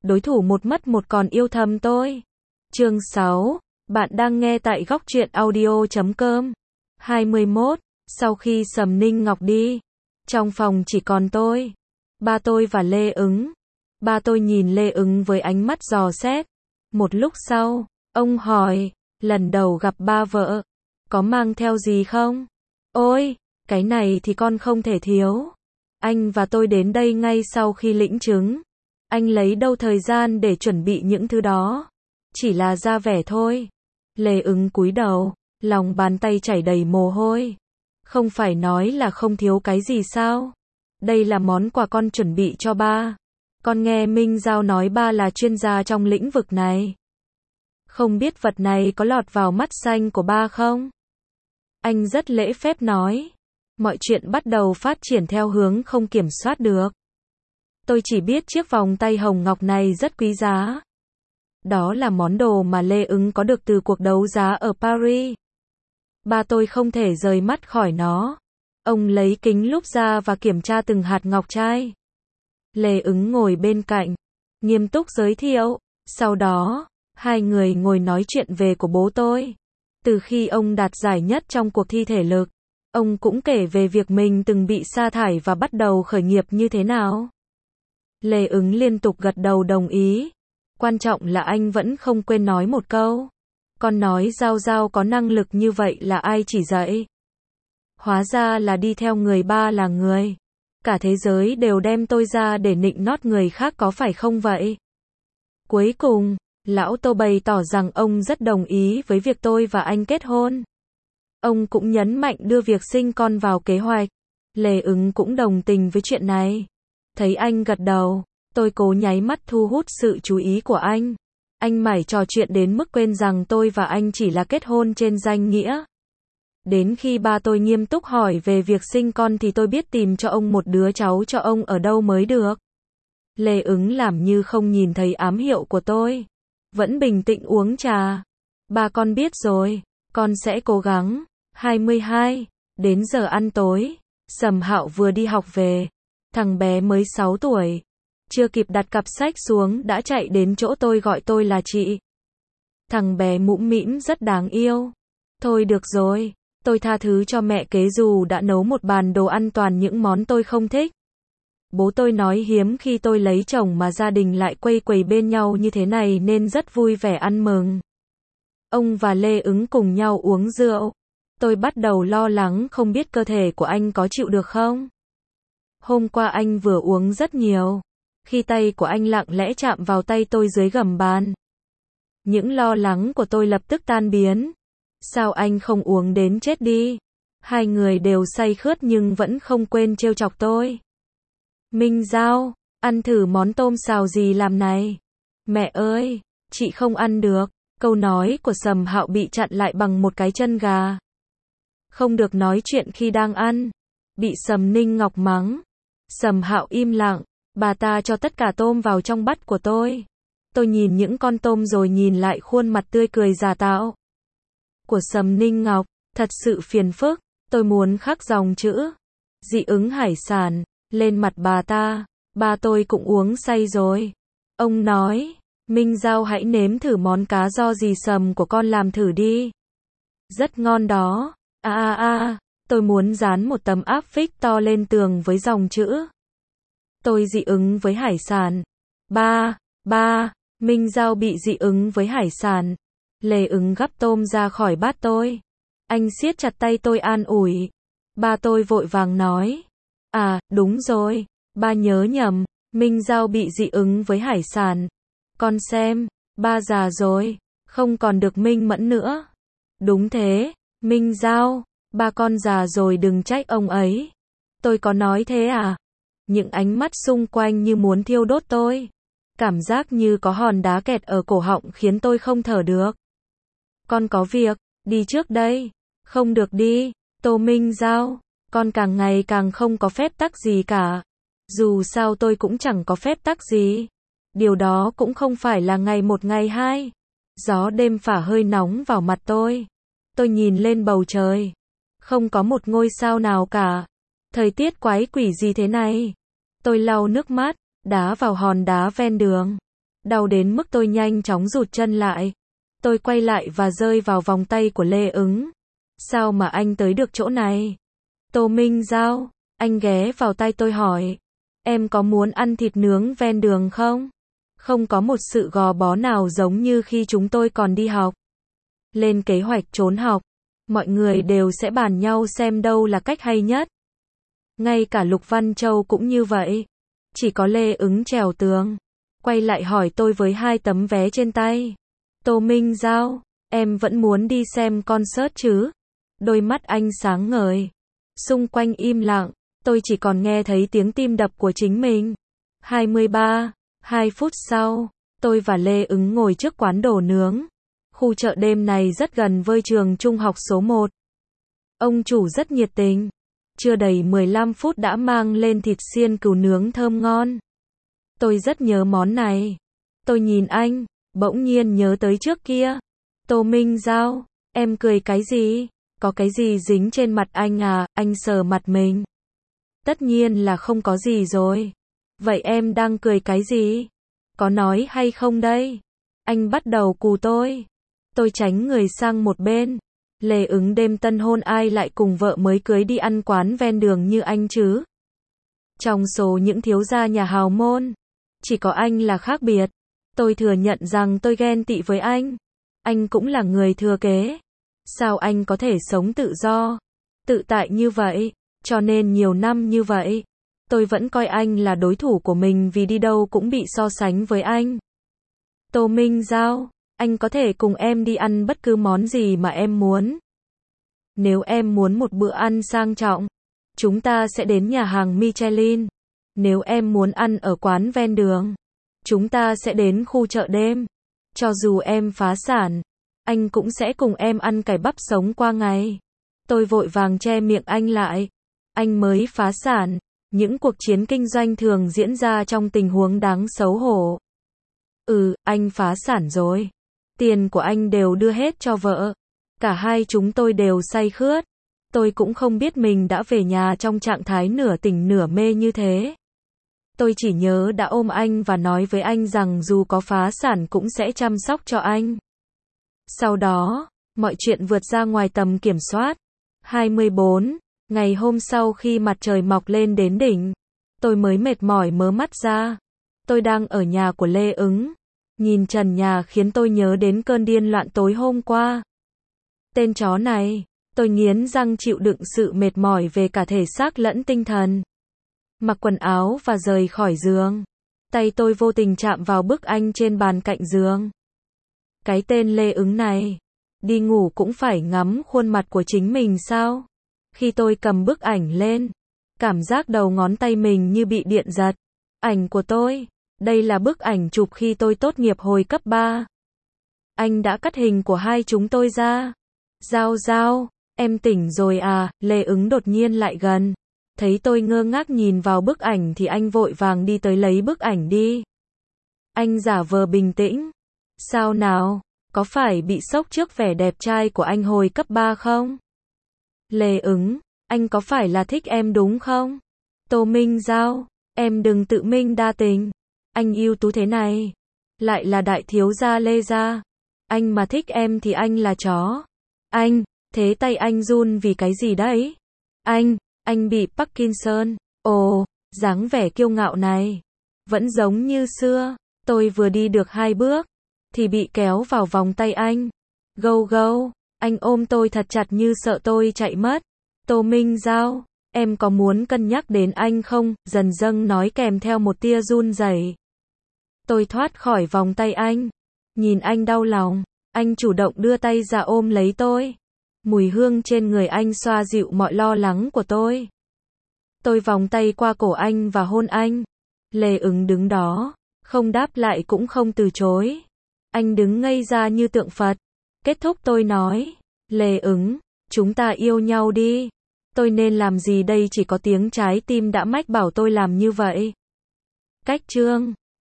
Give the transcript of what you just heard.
đối thủ một mất một còn yêu thầm tôi. Chương 6, bạn đang nghe tại góc truyện audio.com. 21, sau khi Sầm Ninh Ngọc đi, trong phòng chỉ còn tôi, ba tôi và Lê Ứng. Ba tôi nhìn Lê Ứng với ánh mắt dò xét. Một lúc sau, ông hỏi, lần đầu gặp ba vợ, có mang theo gì không? Ôi, cái này thì con không thể thiếu. Anh và tôi đến đây ngay sau khi lĩnh chứng. Anh lấy đâu thời gian để chuẩn bị những thứ đó? Chỉ là ra vẻ thôi. Lê Ứng cúi đầu, lòng bàn tay chảy đầy mồ hôi. Không phải nói là không thiếu cái gì sao? Đây là món quà con chuẩn bị cho ba. Con nghe Minh Giao nói ba là chuyên gia trong lĩnh vực này. Không biết vật này có lọt vào mắt xanh của ba không? Anh rất lễ phép nói. Mọi chuyện bắt đầu phát triển theo hướng không kiểm soát được. Tôi chỉ biết chiếc vòng tay hồng ngọc này rất quý giá. Đó là món đồ mà Lê Ứng có được từ cuộc đấu giá ở Paris. Ba tôi không thể rời mắt khỏi nó. Ông lấy kính lúp ra và kiểm tra từng hạt ngọc trai. Lê Ứng ngồi bên cạnh, nghiêm túc giới thiệu. Sau đó, hai người ngồi nói chuyện về của bố tôi. Từ khi ông đạt giải nhất trong cuộc thi thể lực, ông cũng kể về việc mình từng bị sa thải và bắt đầu khởi nghiệp như thế nào. Lê Ứng liên tục gật đầu đồng ý. Quan trọng là anh vẫn không quên nói một câu. Con nói Giao Giao có năng lực như vậy là ai chỉ dạy? Hóa ra là đi theo người ba là người. Cả thế giới đều đem tôi ra để nịnh nót người khác có phải không vậy? Cuối cùng, lão Tô bày tỏ rằng ông rất đồng ý với việc tôi và anh kết hôn. Ông cũng nhấn mạnh đưa việc sinh con vào kế hoạch. Lê Ứng cũng đồng tình với chuyện này. Thấy anh gật đầu, tôi cố nháy mắt thu hút sự chú ý của anh. Anh mải trò chuyện đến mức quên rằng tôi và anh chỉ là kết hôn trên danh nghĩa. Đến khi ba tôi nghiêm túc hỏi về việc sinh con thì tôi biết tìm cho ông một đứa cháu cho ông ở đâu mới được. Lê Ứng làm như không nhìn thấy ám hiệu của tôi. Vẫn bình tĩnh uống trà. Ba con biết rồi, con sẽ cố gắng. 22, đến giờ ăn tối, Sầm Hạo vừa đi học về. Thằng bé mới 6 tuổi. Chưa kịp đặt cặp sách xuống đã chạy đến chỗ tôi gọi tôi là chị. Thằng bé mũm mĩm rất đáng yêu. Thôi được rồi, tôi tha thứ cho mẹ kế dù đã nấu một bàn đồ ăn toàn những món tôi không thích. Bố tôi nói hiếm khi tôi lấy chồng mà gia đình lại quây quầy bên nhau như thế này nên rất vui vẻ ăn mừng. Ông và Lê Ứng cùng nhau uống rượu. Tôi bắt đầu lo lắng không biết cơ thể của anh có chịu được không. Hôm qua anh vừa uống rất nhiều. Khi tay của anh lặng lẽ chạm vào tay tôi dưới gầm bàn. Những lo lắng của tôi lập tức tan biến. Sao anh không uống đến chết đi? Hai người đều say khướt nhưng vẫn không quên trêu chọc tôi. Minh Giao, ăn thử món tôm xào gì làm này. Mẹ ơi, chị không ăn được. Câu nói của Sầm Hạo bị chặn lại bằng một cái chân gà. Không được nói chuyện khi đang ăn. Bị Sầm Ninh Ngọc mắng. Sầm Hạo im lặng. Bà ta cho tất cả tôm vào trong bát của tôi. Tôi nhìn những con tôm rồi nhìn lại khuôn mặt tươi cười giả tạo của Sầm Ninh Ngọc. Thật sự phiền phức. Tôi muốn khắc dòng chữ dị ứng hải sản lên mặt bà ta. Ba tôi cũng uống say rồi. Ông nói, Minh Giao hãy nếm thử món cá do dì Sầm của con làm thử đi. Rất ngon đó. Tôi muốn dán một tấm áp phích to lên tường với dòng chữ tôi dị ứng với hải sản. Ba, Minh Giao bị dị ứng với hải sản. Lê Ứng gắp tôm ra khỏi bát tôi. Anh siết chặt tay tôi an ủi. Ba tôi vội vàng nói. À, đúng rồi, ba nhớ nhầm, Minh Giao bị dị ứng với hải sản. Con xem, ba già rồi, không còn được minh mẫn nữa. Đúng thế, Minh Giao, ba con già rồi đừng trách ông ấy. Tôi có nói thế à? Những ánh mắt xung quanh như muốn thiêu đốt tôi. Cảm giác như có hòn đá kẹt ở cổ họng khiến tôi không thở được. Con có việc, đi trước đây. Không được đi, Tô Minh Giao. Con càng ngày càng không có phép tắc gì cả. Dù sao tôi cũng chẳng có phép tắc gì. Điều đó cũng không phải là ngày một ngày hai. Gió đêm phả hơi nóng vào mặt tôi. Tôi nhìn lên bầu trời. Không có một ngôi sao nào cả. Thời tiết quái quỷ gì thế này? Tôi lau nước mắt, đá vào hòn đá ven đường. Đau đến mức tôi nhanh chóng rụt chân lại. Tôi quay lại và rơi vào vòng tay của Lê Ứng. Sao mà anh tới được chỗ này? Tô Minh Giao, anh ghé vào tai tôi hỏi. Em có muốn ăn thịt nướng ven đường không? Không có một sự gò bó nào giống như khi chúng tôi còn đi học. Lên kế hoạch trốn học, mọi người đều sẽ bàn nhau xem đâu là cách hay nhất. Ngay cả Lục Văn Châu cũng như vậy. Chỉ có Lê Ứng trèo tường, quay lại hỏi tôi với 2 tấm vé trên tay. Tô Minh Giao, em vẫn muốn đi xem concert chứ? Đôi mắt anh sáng ngời. Xung quanh im lặng, tôi chỉ còn nghe thấy tiếng tim đập của chính mình. 2 phút sau, tôi và Lê Ứng ngồi trước quán đồ nướng. Khu chợ đêm này rất gần với trường trung học số 1. Ông chủ rất nhiệt tình. Chưa đầy 15 phút đã mang lên thịt xiên cừu nướng thơm ngon. Tôi rất nhớ món này. Tôi nhìn anh, bỗng nhiên nhớ tới trước kia. Tô Minh Giao, em cười cái gì? Có cái gì dính trên mặt anh à? Anh sờ mặt mình. Tất nhiên là không có gì rồi. Vậy em đang cười cái gì? Có nói hay không đây? Anh bắt đầu cù tôi. Tôi tránh người sang một bên. Lê Ứng đêm tân hôn ai lại cùng vợ mới cưới đi ăn quán ven đường như anh chứ? Trong số những thiếu gia nhà hào môn, chỉ có anh là khác biệt. Tôi thừa nhận rằng tôi ghen tị với anh. Anh cũng là người thừa kế. Sao anh có thể sống tự do, tự tại như vậy? Cho nên nhiều năm như vậy, tôi vẫn coi anh là đối thủ của mình vì đi đâu cũng bị so sánh với anh. Tô Minh Giao, anh có thể cùng em đi ăn bất cứ món gì mà em muốn. Nếu em muốn một bữa ăn sang trọng, chúng ta sẽ đến nhà hàng Michelin. Nếu em muốn ăn ở quán ven đường, chúng ta sẽ đến khu chợ đêm. Cho dù em phá sản, anh cũng sẽ cùng em ăn cải bắp sống qua ngày. Tôi vội vàng che miệng anh lại. Anh mới phá sản. Những cuộc chiến kinh doanh thường diễn ra trong tình huống đáng xấu hổ. Anh phá sản rồi. Tiền của anh đều đưa hết cho vợ. Cả hai chúng tôi đều say khướt. Tôi cũng không biết mình đã về nhà trong trạng thái nửa tỉnh nửa mê như thế. Tôi chỉ nhớ đã ôm anh và nói với anh rằng dù có phá sản cũng sẽ chăm sóc cho anh. Sau đó, mọi chuyện vượt ra ngoài tầm kiểm soát. 24. Ngày hôm sau khi mặt trời mọc lên đến đỉnh, tôi mới mệt mỏi mở mắt ra. Tôi đang ở nhà của Lê Ứng. Nhìn trần nhà khiến tôi nhớ đến cơn điên loạn tối hôm qua. Tên chó này, tôi nghiến răng chịu đựng sự mệt mỏi về cả thể xác lẫn tinh thần. Mặc quần áo và rời khỏi giường. Tay tôi vô tình chạm vào bức ảnh trên bàn cạnh giường. Cái tên Lê Ứng này, đi ngủ cũng phải ngắm khuôn mặt của chính mình sao? Khi tôi cầm bức ảnh lên, cảm giác đầu ngón tay mình như bị điện giật. Ảnh của tôi, đây là bức ảnh chụp khi tôi tốt nghiệp hồi cấp 3. Anh đã cắt hình của hai chúng tôi ra. Giao Giao, em tỉnh rồi à? Lê Ứng đột nhiên lại gần. Thấy tôi ngơ ngác nhìn vào bức ảnh thì anh vội vàng đi tới lấy bức ảnh đi. Anh giả vờ bình tĩnh. Sao nào, có phải bị sốc trước vẻ đẹp trai của anh hồi cấp 3 không? Lê Ứng, anh có phải là thích em đúng không? Tô Minh Giao, em đừng tự minh đa tình. Anh ưu tú thế này, lại là đại thiếu gia Lê gia. Anh mà thích em thì anh là chó. Anh, thế tay anh run vì cái gì đấy? Anh bị Parkinson. Ồ, dáng vẻ kiêu ngạo này, vẫn giống như xưa. Tôi vừa đi được 2 bước, thì bị kéo vào vòng tay anh. Gâu gâu, anh ôm tôi thật chặt như sợ tôi chạy mất. Tô Minh Giao, em có muốn cân nhắc đến anh không? Dần dâng nói kèm theo một tia run rẩy. Tôi thoát khỏi vòng tay anh. Nhìn anh đau lòng, anh chủ động đưa tay ra ôm lấy tôi. Mùi hương trên người anh xoa dịu mọi lo lắng của tôi. Tôi vòng tay qua cổ anh và hôn anh. Lê Ứng đứng đó, không đáp lại cũng không từ chối. Anh đứng ngây ra như tượng Phật. Kết thúc tôi nói, Lê Ứng, chúng ta yêu nhau đi. Tôi nên làm gì đây? Chỉ có tiếng trái tim đã mách bảo tôi làm như vậy. Cách chương